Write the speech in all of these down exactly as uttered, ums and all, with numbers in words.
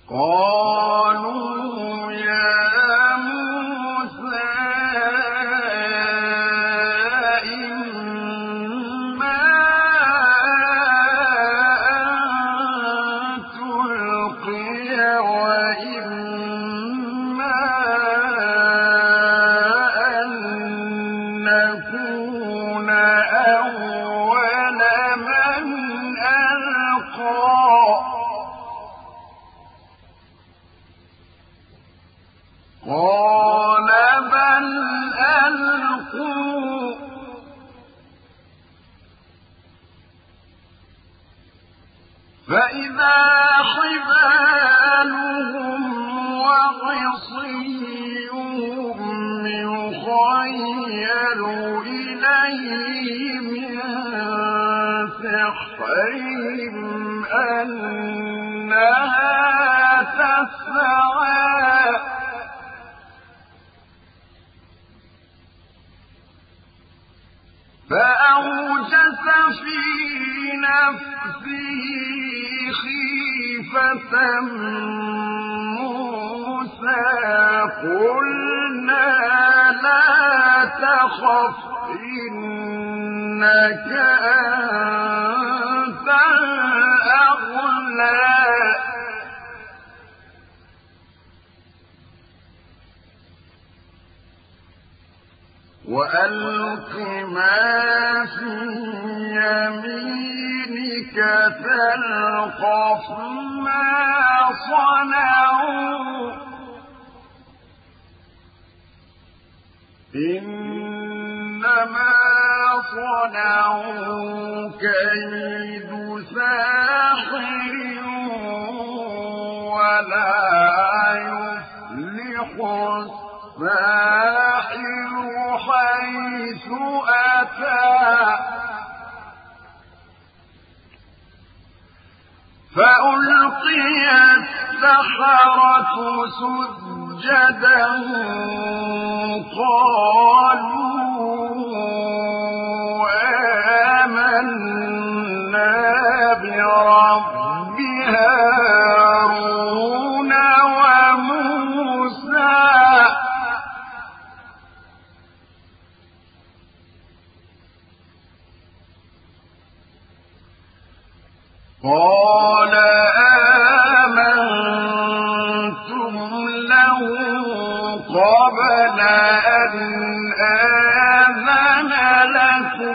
قالوا يا موسى إما أن تلقي وإما أن نكون أول من ألقى قال بل ألقوا فإذا حبالهم وعصيهم يخيل إليه من سحرهم أنها تسعى فأوجس في نفسه خيفة موسى قلنا لا تخف إنك أنت الأعلى وألق ما في يمينك تلقف ما صنعوا إنما صنعوا كيد ساحر ولا يفلح الساحر حيث أتى فألقي السحرة سجدا قالوا آمنا برب هارون وموسى قال آمنتم له قبل أن آذن لكم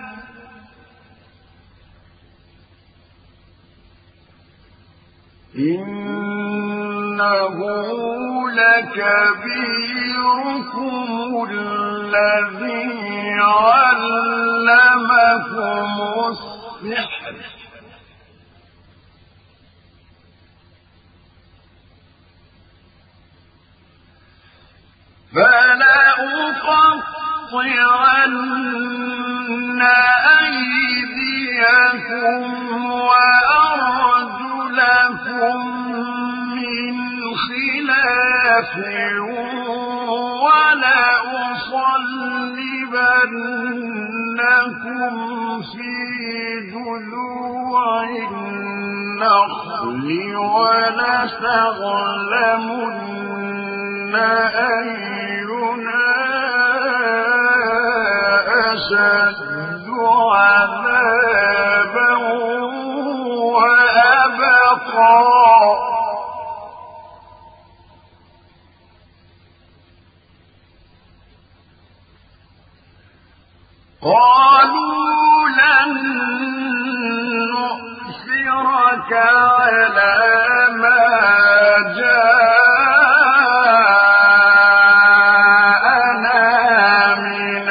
إنه لكبيركم الذي علمكم السحر فلأقطعن أيديكم وأرجلكم من خلاف ولأصلبنكم في جذوع النخل ولتعلمن أينا أشد عذابا وأبقى قالوا لن نؤثرك على ما جاءنا من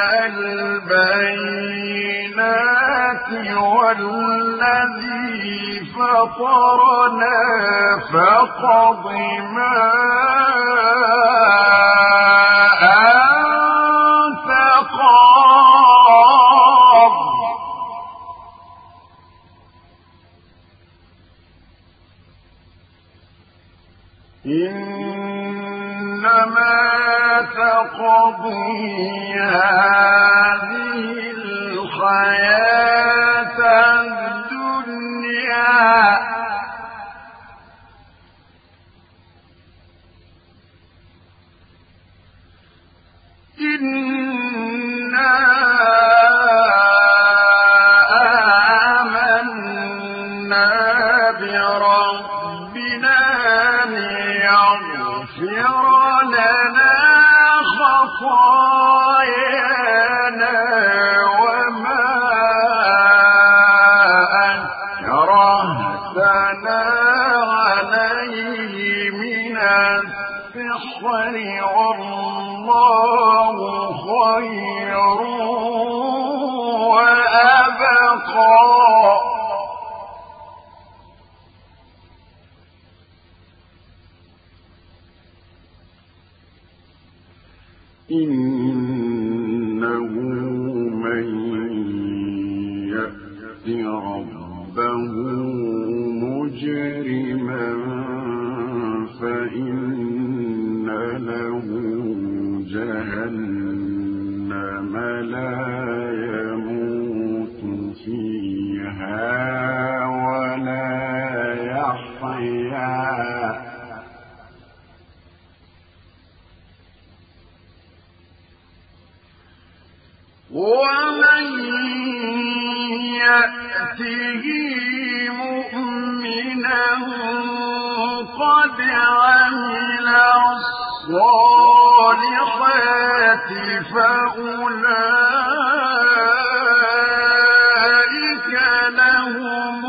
البينات والذي فطرنا فاقض ما إنما تقضي هذه الحياة الدنيا ربنا ليغفر لنا خطايانا وما أكرهتنا عليه من السحر والله خير وأبقى. إنه من يأت ربه مجرما فإن له جهنم لا يموت فيها ولا يحيا. ومن يأته مؤمنا قد عمل الصالحات فأولئك لهم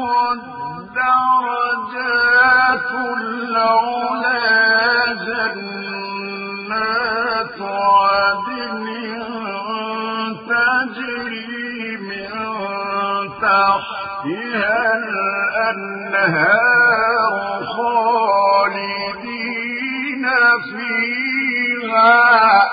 الدرجات العلى جنات عدن تجري من تحتها الأنهار خالدين فيها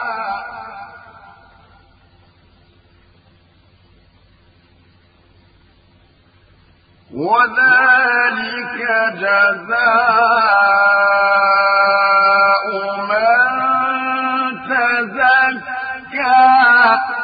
وذلك جزاء من تزكى